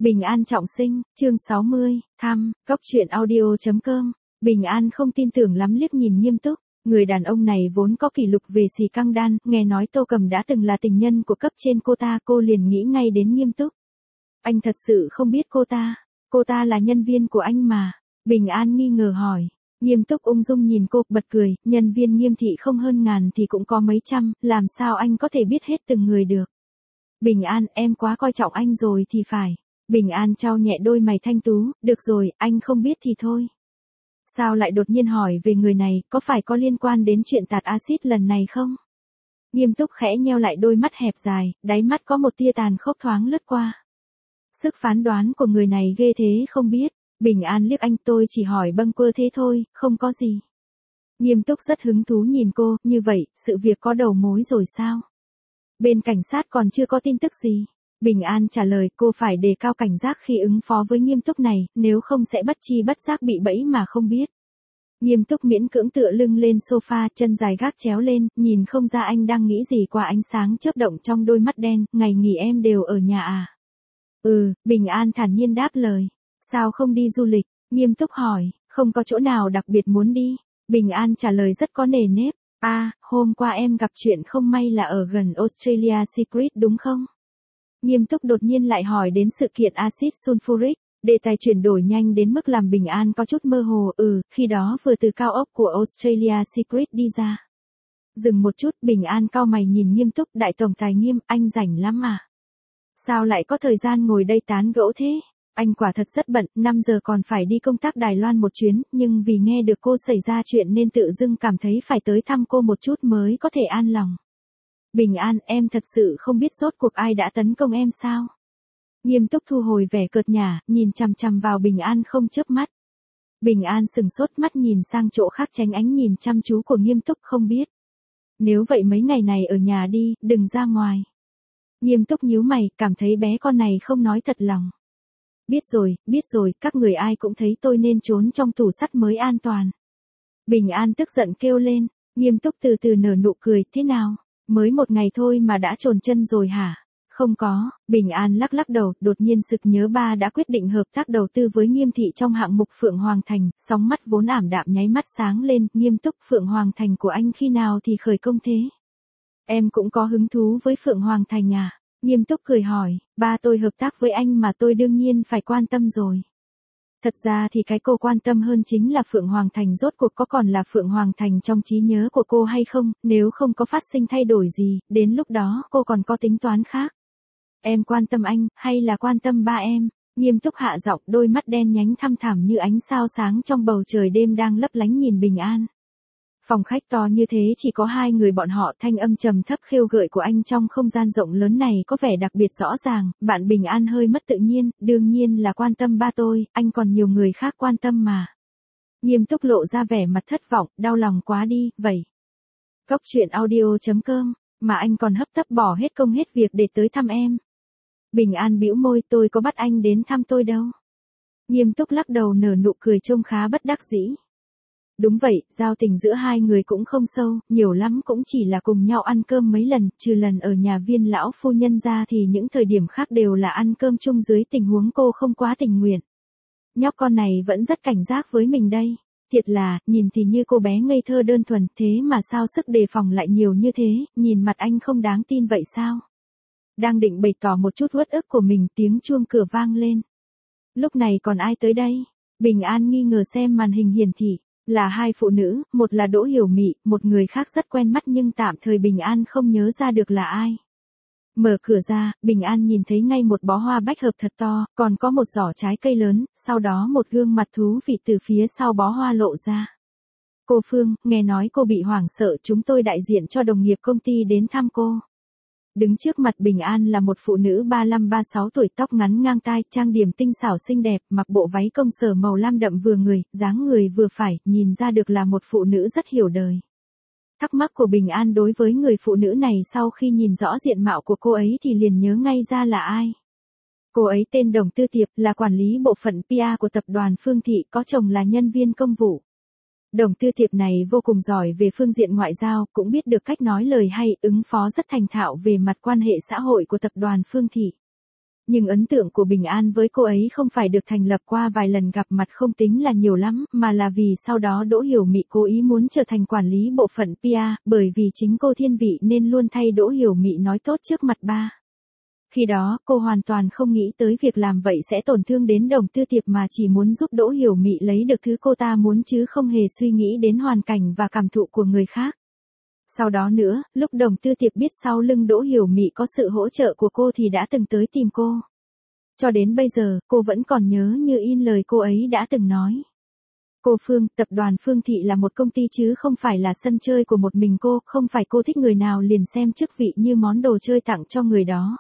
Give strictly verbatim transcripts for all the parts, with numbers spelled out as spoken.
Bình an trọng sinh, chương sáu mươi, thăm, cốc truyện audio.com. Bình an không tin tưởng lắm liếc nhìn Nghiêm Túc. Người đàn ông này vốn có kỷ lục về xì căng đan, nghe nói Tô Cầm đã từng là tình nhân của cấp trên cô ta, cô liền nghĩ ngay đến Nghiêm Túc. Anh thật sự không biết cô ta, cô ta là nhân viên của anh mà. Bình an nghi ngờ hỏi. Nghiêm Túc ung dung nhìn cô, bật cười, nhân viên Nghiêm thị không hơn ngàn thì cũng có mấy trăm, làm sao anh có thể biết hết từng người được. Bình an, em quá coi trọng anh rồi thì phải. Bình an trao nhẹ đôi mày thanh tú, được rồi, anh không biết thì thôi. Sao lại đột nhiên hỏi về người này, có phải có liên quan đến chuyện tạt axit lần này không? Nghiêm Túc khẽ nheo lại đôi mắt hẹp dài, đáy mắt có một tia tàn khốc thoáng lướt qua. Sức phán đoán của người này ghê thế không biết. Bình an liếc anh, tôi chỉ hỏi bâng quơ thế thôi, không có gì. Nghiêm Túc rất hứng thú nhìn cô, như vậy, sự việc có đầu mối rồi sao? Bên cảnh sát còn chưa có tin tức gì. Bình an trả lời, cô phải đề cao cảnh giác khi ứng phó với Nghiêm Túc này, nếu không sẽ bất chi bất giác bị bẫy mà không biết. Nghiêm Túc miễn cưỡng tựa lưng lên sofa, chân dài gác chéo lên, nhìn không ra anh đang nghĩ gì qua ánh sáng chớp động trong đôi mắt đen, ngày nghỉ em đều ở nhà à? Ừ, Bình an thản nhiên đáp lời. Sao không đi du lịch? Nghiêm Túc hỏi, không có chỗ nào đặc biệt muốn đi. Bình an trả lời rất có nề nếp. À, hôm qua em gặp chuyện không may là ở gần Australia Secret đúng không? Nghiêm Túc đột nhiên lại hỏi đến sự kiện axit sulfuric, đề tài chuyển đổi nhanh đến mức làm Bình an có chút mơ hồ, ừ, khi đó vừa từ cao ốc của Australia Secret đi ra. Dừng một chút, Bình an cau mày nhìn Nghiêm Túc, đại tổng tài Nghiêm, anh rảnh lắm à? Sao lại có thời gian ngồi đây tán gẫu thế? Anh quả thật rất bận, năm giờ còn phải đi công tác Đài Loan một chuyến, nhưng vì nghe được cô xảy ra chuyện nên tự dưng cảm thấy phải tới thăm cô một chút mới có thể an lòng. Bình an, em thật sự không biết rốt cuộc ai đã tấn công em sao? Nghiêm Túc thu hồi vẻ cợt nhả, nhìn chằm chằm vào Bình an không chớp mắt. Bình an sừng sốt, mắt nhìn sang chỗ khác tránh ánh nhìn chăm chú của Nghiêm Túc, không biết. Nếu vậy mấy ngày này ở nhà đi, đừng ra ngoài. Nghiêm Túc nhíu mày, cảm thấy bé con này không nói thật lòng. Biết rồi, biết rồi, các người ai cũng thấy tôi nên trốn trong tủ sắt mới an toàn. Bình an tức giận kêu lên. Nghiêm Túc từ từ nở nụ cười, thế nào? Mới một ngày thôi mà đã trồn chân rồi hả? Không có. Bình an lắc lắc đầu, đột nhiên sực nhớ ba đã quyết định hợp tác đầu tư với Nghiêm thị trong hạng mục Phượng Hoàng Thành, sóng mắt vốn ảm đạm nháy mắt sáng lên. Nghiêm Túc, Phượng Hoàng Thành của anh khi nào thì khởi công thế? Em cũng có hứng thú với Phượng Hoàng Thành à? Nghiêm Túc cười hỏi, ba tôi hợp tác với anh mà tôi đương nhiên phải quan tâm rồi. Thật ra thì cái cô quan tâm hơn chính là Phượng Hoàng Thành rốt cuộc có còn là Phượng Hoàng Thành trong trí nhớ của cô hay không, nếu không có phát sinh thay đổi gì, đến lúc đó cô còn có tính toán khác. Em quan tâm anh, hay là quan tâm ba em? Nghiêm Túc hạ giọng, đôi mắt đen nhánh thăm thẳm như ánh sao sáng trong bầu trời đêm đang lấp lánh nhìn Bình an. Phòng khách to như thế chỉ có hai người bọn họ, thanh âm trầm thấp khêu gợi của anh trong không gian rộng lớn này có vẻ đặc biệt rõ ràng. Bạn Bình an hơi mất tự nhiên, đương nhiên là quan tâm ba tôi, anh còn nhiều người khác quan tâm mà. Nghiêm Túc lộ ra vẻ mặt thất vọng, đau lòng quá đi, vậy. Cốc truyện audio.com, mà anh còn hấp tấp bỏ hết công hết việc để tới thăm em. Bình an bĩu môi, tôi có bắt anh đến thăm tôi đâu. Nghiêm Túc lắc đầu nở nụ cười trông khá bất đắc dĩ. Đúng vậy, giao tình giữa hai người cũng không sâu, nhiều lắm cũng chỉ là cùng nhau ăn cơm mấy lần, trừ lần ở nhà Viên lão phu nhân ra thì những thời điểm khác đều là ăn cơm chung dưới tình huống cô không quá tình nguyện. Nhóc con này vẫn rất cảnh giác với mình đây. Thiệt là, nhìn thì như cô bé ngây thơ đơn thuần, thế mà sao sức đề phòng lại nhiều như thế, nhìn mặt anh không đáng tin vậy sao? Đang định bày tỏ một chút uất ức của mình, tiếng chuông cửa vang lên. Lúc này còn ai tới đây? Bình an nghi ngờ xem màn hình hiển thị. Là hai phụ nữ, một là Đỗ Hiểu Mị, một người khác rất quen mắt nhưng tạm thời Bình an không nhớ ra được là ai. Mở cửa ra, Bình an nhìn thấy ngay một bó hoa bách hợp thật to, còn có một giỏ trái cây lớn, sau đó một gương mặt thú vị từ phía sau bó hoa lộ ra. Cô Phương, nghe nói cô bị hoảng sợ, chúng tôi đại diện cho đồng nghiệp công ty đến thăm cô. Đứng trước mặt Bình an là một phụ nữ ba lăm ba sáu tuổi, tóc ngắn ngang tai, trang điểm tinh xảo xinh đẹp, mặc bộ váy công sở màu lam đậm vừa người, dáng người vừa phải, nhìn ra được là một phụ nữ rất hiểu đời. Thắc mắc của Bình an đối với người phụ nữ này sau khi nhìn rõ diện mạo của cô ấy thì liền nhớ ngay ra là ai. Cô ấy tên Đồng Tư Tiệp, là quản lý bộ phận pê e của tập đoàn Phương Thị, có chồng là nhân viên công vụ. Đồng Tư Tiệp này vô cùng giỏi về phương diện ngoại giao, cũng biết được cách nói lời hay, ứng phó rất thành thạo về mặt quan hệ xã hội của tập đoàn Phương Thị. Nhưng ấn tượng của Bình An với cô ấy không phải được thành lập qua vài lần gặp mặt không tính là nhiều lắm, mà là vì sau đó Đỗ Hiểu Mị cố ý muốn trở thành quản lý bộ phận pê e, bởi vì chính cô thiên vị nên luôn thay Đỗ Hiểu Mị nói tốt trước mặt ba. Khi đó, cô hoàn toàn không nghĩ tới việc làm vậy sẽ tổn thương đến Đồng Tư Tiệp mà chỉ muốn giúp Đỗ Hiểu Mị lấy được thứ cô ta muốn chứ không hề suy nghĩ đến hoàn cảnh và cảm thụ của người khác. Sau đó nữa, lúc Đồng Tư Tiệp biết sau lưng Đỗ Hiểu Mị có sự hỗ trợ của cô thì đã từng tới tìm cô. Cho đến bây giờ, cô vẫn còn nhớ như in lời cô ấy đã từng nói. Cô Phương, tập đoàn Phương Thị là một công ty chứ không phải là sân chơi của một mình cô, không phải cô thích người nào liền xem chức vị như món đồ chơi tặng cho người đó.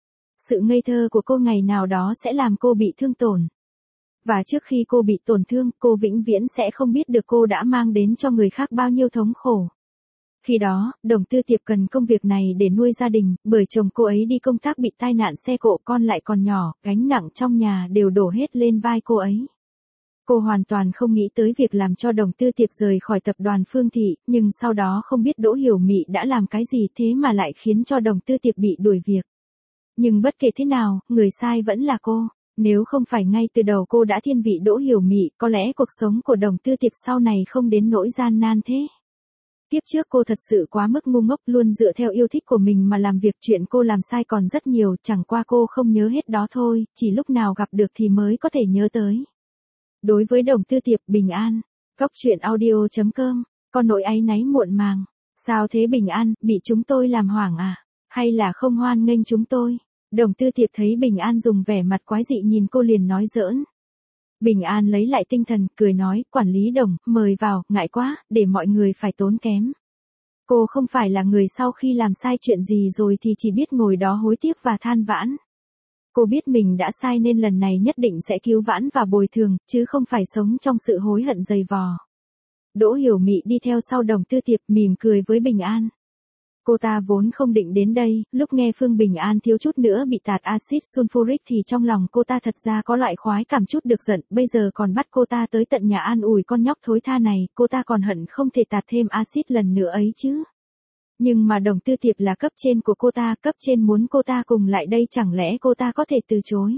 Sự ngây thơ của cô ngày nào đó sẽ làm cô bị thương tổn. Và trước khi cô bị tổn thương, cô vĩnh viễn sẽ không biết được cô đã mang đến cho người khác bao nhiêu thống khổ. Khi đó, Đồng Tư Tiệp cần công việc này để nuôi gia đình, bởi chồng cô ấy đi công tác bị tai nạn xe cộ, con lại còn nhỏ, gánh nặng trong nhà đều đổ hết lên vai cô ấy. Cô hoàn toàn không nghĩ tới việc làm cho Đồng Tư Tiệp rời khỏi tập đoàn Phương Thị, nhưng sau đó không biết Đỗ Hiểu Mị đã làm cái gì thế mà lại khiến cho Đồng Tư Tiệp bị đuổi việc. Nhưng bất kể thế nào, người sai vẫn là cô. Nếu không phải ngay từ đầu cô đã thiên vị Đỗ Hiểu Mị, có lẽ cuộc sống của Đồng Tư Tiệp sau này không đến nỗi gian nan thế. Tiếp trước cô thật sự quá mức ngu ngốc, luôn dựa theo yêu thích của mình mà làm việc, chuyện cô làm sai còn rất nhiều, chẳng qua cô không nhớ hết đó thôi, chỉ lúc nào gặp được thì mới có thể nhớ tới. Đối với Đồng Tư Tiệp, Bình An, Cóc Truyện Audio chấm com, có nỗi áy náy muộn màng. Sao thế Bình An, bị chúng tôi làm hoảng à? Hay là không hoan nghênh chúng tôi? Đồng Tư Tiệp thấy Bình An dùng vẻ mặt quái dị nhìn cô liền nói giỡn. Bình An lấy lại tinh thần, cười nói, quản lý Đồng, mời vào, ngại quá, để mọi người phải tốn kém. Cô không phải là người sau khi làm sai chuyện gì rồi thì chỉ biết ngồi đó hối tiếc và than vãn. Cô biết mình đã sai nên lần này nhất định sẽ cứu vãn và bồi thường, chứ không phải sống trong sự hối hận dày vò. Đỗ Hiểu Mị đi theo sau Đồng Tư Tiệp mỉm cười với Bình An. Cô ta vốn không định đến đây, lúc nghe Phương Bình An thiếu chút nữa bị tạt axit sulfuric thì trong lòng cô ta thật ra có loại khoái cảm chút được giận, bây giờ còn bắt cô ta tới tận nhà an ủi con nhóc thối tha này, cô ta còn hận không thể tạt thêm axit lần nữa ấy chứ. Nhưng mà Đồng Tư Tiệp là cấp trên của cô ta, cấp trên muốn cô ta cùng lại đây chẳng lẽ cô ta có thể từ chối.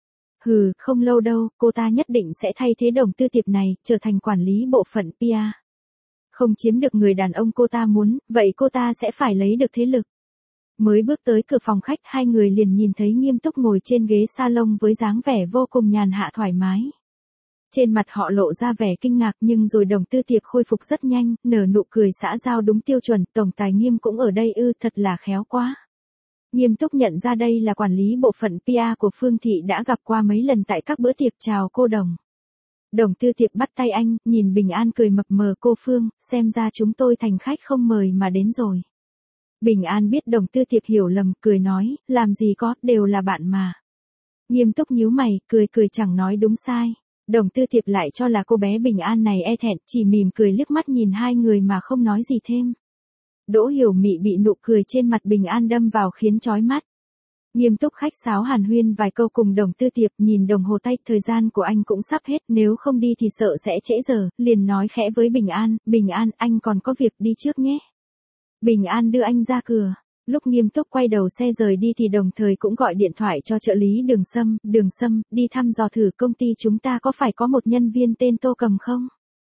Hừ, không lâu đâu, cô ta nhất định sẽ thay thế Đồng Tư Tiệp này, trở thành quản lý bộ phận pê e. Không chiếm được người đàn ông cô ta muốn, vậy cô ta sẽ phải lấy được thế lực. Mới bước tới cửa phòng khách, hai người liền nhìn thấy Nghiêm Túc ngồi trên ghế salon với dáng vẻ vô cùng nhàn hạ thoải mái. Trên mặt họ lộ ra vẻ kinh ngạc nhưng rồi Đồng Tư Tiệp khôi phục rất nhanh, nở nụ cười xã giao đúng tiêu chuẩn, tổng tài Nghiêm cũng ở đây ư, thật là khéo quá. Nghiêm Túc nhận ra đây là quản lý bộ phận pê e của Phương Thị đã gặp qua mấy lần tại các bữa tiệc chào cô Đồng. Đồng Tư Tiệp bắt tay anh, nhìn Bình An cười mập mờ, cô Phương, xem ra chúng tôi thành khách không mời mà đến rồi. Bình An biết Đồng Tư Tiệp hiểu lầm, cười nói, làm gì có, đều là bạn mà. Nghiêm Túc nhíu mày, cười cười chẳng nói đúng sai. Đồng Tư Tiệp lại cho là cô bé Bình An này e thẹn, chỉ mỉm cười liếc mắt nhìn hai người mà không nói gì thêm. Đỗ Hiểu Mị bị nụ cười trên mặt Bình An đâm vào khiến chói mắt. Nghiêm Túc khách sáo hàn huyên vài câu cùng Đồng Tư Tiệp, nhìn đồng hồ tay, thời gian của anh cũng sắp hết, nếu không đi thì sợ sẽ trễ giờ, liền nói khẽ với Bình An, Bình An, anh còn có việc, đi trước nhé. Bình An đưa anh ra cửa. Lúc Nghiêm Túc quay đầu xe rời đi thì đồng thời cũng gọi điện thoại cho trợ lý Đường Sâm, Đường Sâm, đi thăm dò thử công ty chúng ta có phải có một nhân viên tên Tô Cầm không?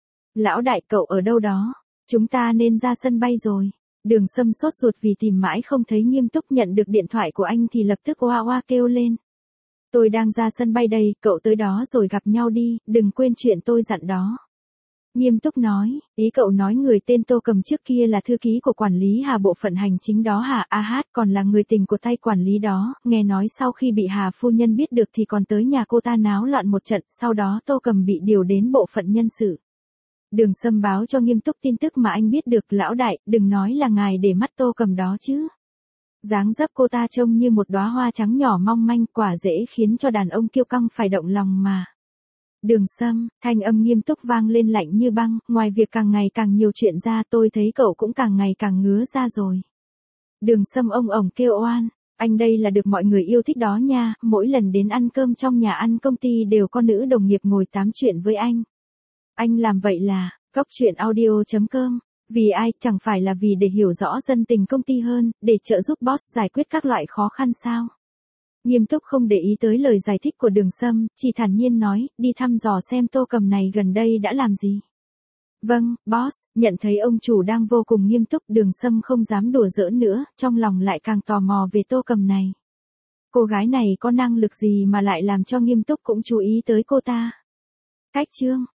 Lão đại, cậu ở đâu đó? Chúng ta nên ra sân bay rồi. Đường Sâm sốt ruột vì tìm mãi không thấy Nghiêm Túc, nhận được điện thoại của anh thì lập tức oa oa kêu lên. Tôi đang ra sân bay đây, cậu tới đó rồi gặp nhau đi, đừng quên chuyện tôi dặn đó. Nghiêm Túc nói, ý cậu nói người tên Tô Cầm trước kia là thư ký của quản lý Hà bộ phận hành chính đó hả? A hát, còn là người tình của tay quản lý đó, nghe nói sau khi bị Hà phu nhân biết được thì còn tới nhà cô ta náo loạn một trận, sau đó Tô Cầm bị điều đến bộ phận nhân sự. Đường Sâm báo cho Nghiêm Túc tin tức mà anh biết được, lão đại, đừng nói là ngài để mắt Tô Cầm đó chứ. Dáng dấp cô ta trông như một đóa hoa trắng nhỏ mong manh, quả dễ khiến cho đàn ông kiêu căng phải động lòng mà. Đường Sâm, thanh âm Nghiêm Túc vang lên lạnh như băng, ngoài việc càng ngày càng nhiều chuyện ra tôi thấy cậu cũng càng ngày càng ngứa ra rồi. Đường Sâm ông ổng kêu oan, anh đây là được mọi người yêu thích đó nha, mỗi lần đến ăn cơm trong nhà ăn công ty đều có nữ đồng nghiệp ngồi tám chuyện với anh. Anh làm vậy là, Cóc Truyện Audio chấm com, vì ai, chẳng phải là vì để hiểu rõ dân tình công ty hơn, để trợ giúp boss giải quyết các loại khó khăn sao? Nghiêm túc không để ý tới lời giải thích của Đường Sâm, chỉ thản nhiên nói, đi thăm dò xem Tô Cầm này gần đây đã làm gì. Vâng, boss, nhận thấy ông chủ đang vô cùng nghiêm túc, Đường Sâm không dám đùa giỡn nữa, trong lòng lại càng tò mò về Tô Cầm này. Cô gái này có năng lực gì mà lại làm cho Nghiêm túc cũng chú ý tới cô ta? Cách chương